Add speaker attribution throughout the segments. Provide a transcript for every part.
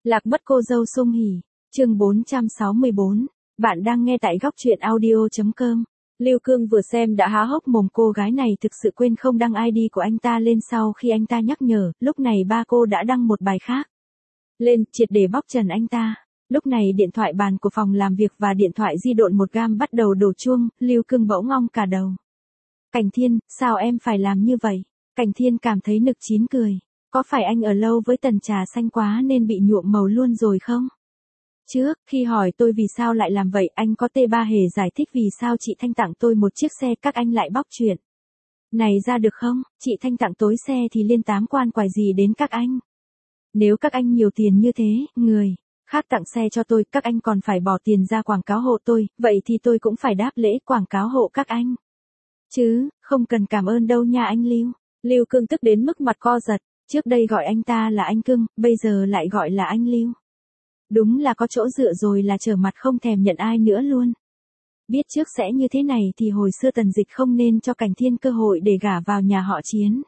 Speaker 1: Lạc mất cô dâu sung hỉ, chương 464, bạn đang nghe tại góc truyện audio.com. Lưu Cương vừa xem đã há hốc mồm, cô gái này thực sự quên không đăng ID của anh ta lên sau khi anh ta nhắc nhở, lúc này ba cô đã đăng một bài khác lên, triệt để bóc trần anh ta. Lúc này điện thoại bàn của phòng làm việc và điện thoại di động một gam bắt đầu đổ chuông, Lưu Cương bỗng ngong cả đầu. Cảnh Thiên, sao em phải làm như vậy? Cảnh Thiên cảm thấy nực chín cười. Có phải anh ở lâu với tần trà xanh quá nên bị nhuộm màu luôn rồi không? Trước, khi hỏi tôi vì sao lại làm vậy, anh có T3 hề giải thích vì sao chị Thanh tặng tôi một chiếc xe, các anh lại bóc chuyện này ra được không? Chị Thanh tặng tối xe thì liên tám quan quải gì đến các anh? Nếu các anh nhiều tiền như thế, người khác tặng xe cho tôi, các anh còn phải bỏ tiền ra quảng cáo hộ tôi, vậy thì tôi cũng phải đáp lễ quảng cáo hộ các anh. Chứ, không cần cảm ơn đâu nha anh Lưu. Lưu Cương tức đến mức mặt co giật, trước đây gọi anh ta là anh Cương, bây giờ lại gọi là anh Lưu. Đúng là có chỗ dựa rồi, là trở mặt không thèm nhận ai nữa luôn. Biết trước sẽ như thế này thì hồi xưa Tần Dịch không nên cho Cảnh Thiên cơ hội để gả vào nhà họ Chiến.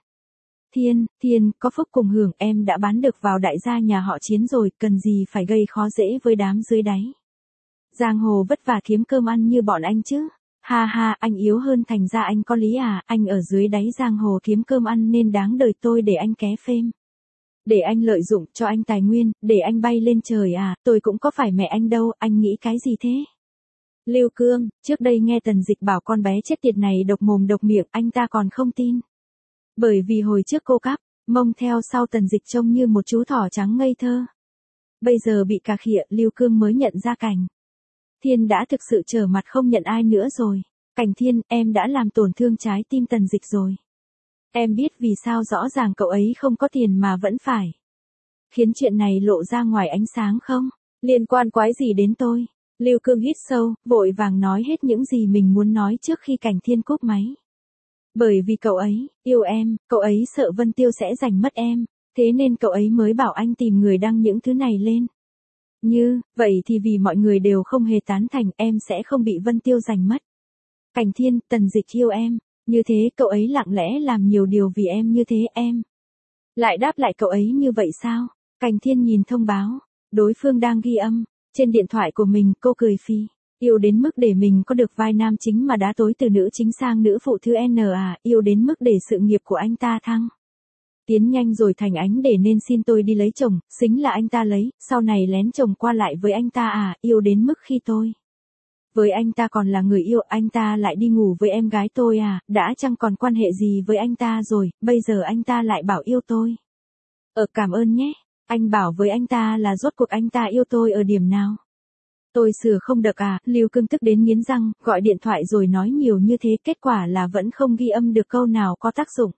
Speaker 1: Thiên, có phúc cùng hưởng, em đã bán được vào đại gia nhà họ Chiến rồi, cần gì phải gây khó dễ với đám dưới đáy. Giang hồ vất vả kiếm cơm ăn như bọn anh chứ. Ha ha, anh yếu hơn thành ra anh có lý à, anh ở dưới đáy giang hồ kiếm cơm ăn nên đáng đời tôi để anh ké phêm. Để anh lợi dụng cho anh tài nguyên, để anh bay lên trời à, tôi cũng có phải mẹ anh đâu, anh nghĩ cái gì thế? Lưu Cương, trước đây nghe Tần Dịch bảo con bé chết tiệt này độc mồm độc miệng, anh ta còn không tin. Bởi vì hồi trước cô cắp mông theo sau Tần Dịch trông như một chú thỏ trắng ngây thơ. Bây giờ bị cà khịa, Lưu Cương mới nhận ra Cảnh Thiên đã thực sự trở mặt không nhận ai nữa rồi. Cảnh Thiên, em đã làm tổn thương trái tim Tần Dịch rồi. Em biết vì sao rõ ràng cậu ấy không có tiền mà vẫn phải khiến chuyện này lộ ra ngoài ánh sáng không? Liên quan quái gì đến tôi? Lưu Cương hít sâu, vội vàng nói hết những gì mình muốn nói trước khi Cảnh Thiên cúp máy. Bởi vì cậu ấy yêu em, cậu ấy sợ Vân Tiêu sẽ giành mất em, thế nên cậu ấy mới bảo anh tìm người đăng những thứ này lên. Như vậy thì vì mọi người đều không hề tán thành, em sẽ không bị Vân Tiêu giành mất. Cảnh Thiên, Tần Dịch yêu em, như thế cậu ấy lặng lẽ làm nhiều điều vì em, như thế em lại đáp lại cậu ấy như vậy sao? Cảnh Thiên nhìn thông báo, đối phương đang ghi âm trên điện thoại của mình, cô cười phì. Yêu đến mức để mình có được vai nam chính mà đá tối từ nữ chính sang nữ phụ thứ N à, yêu đến mức để sự nghiệp của anh ta thăng tiến nhanh rồi thành ánh để nên xin tôi đi lấy chồng, xính là anh ta lấy, sau này lén chồng qua lại với anh ta à, yêu đến mức khi tôi với anh ta còn là người yêu, anh ta lại đi ngủ với em gái tôi à, đã chẳng còn quan hệ gì với anh ta rồi, bây giờ anh ta lại bảo yêu tôi. Cảm ơn nhé, anh bảo với anh ta là rốt cuộc anh ta yêu tôi ở điểm nào? Tôi sửa không được à, Lưu Cương tức đến nghiến răng, gọi điện thoại rồi nói nhiều như thế, kết quả là vẫn không ghi âm được câu nào có tác dụng.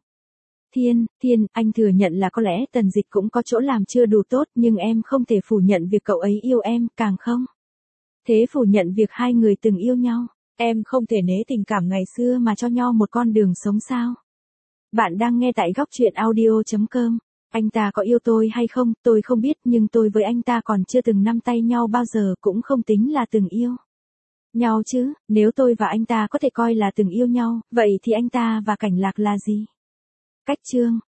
Speaker 1: Thiên, anh thừa nhận là có lẽ Tần Dịch cũng có chỗ làm chưa đủ tốt, nhưng em không thể phủ nhận việc cậu ấy yêu em, càng không thế phủ nhận việc hai người từng yêu nhau. Em không thể nể tình cảm ngày xưa mà cho nhau một con đường sống sao? Bạn đang nghe tại góc truyện audio.com. Anh ta có yêu tôi hay không, tôi không biết, nhưng tôi với anh ta còn chưa từng nắm tay nhau bao giờ, cũng không tính là từng yêu nhau chứ. Nếu tôi và anh ta có thể coi là từng yêu nhau, vậy thì anh ta và Cảnh Lạc là gì? Cách chương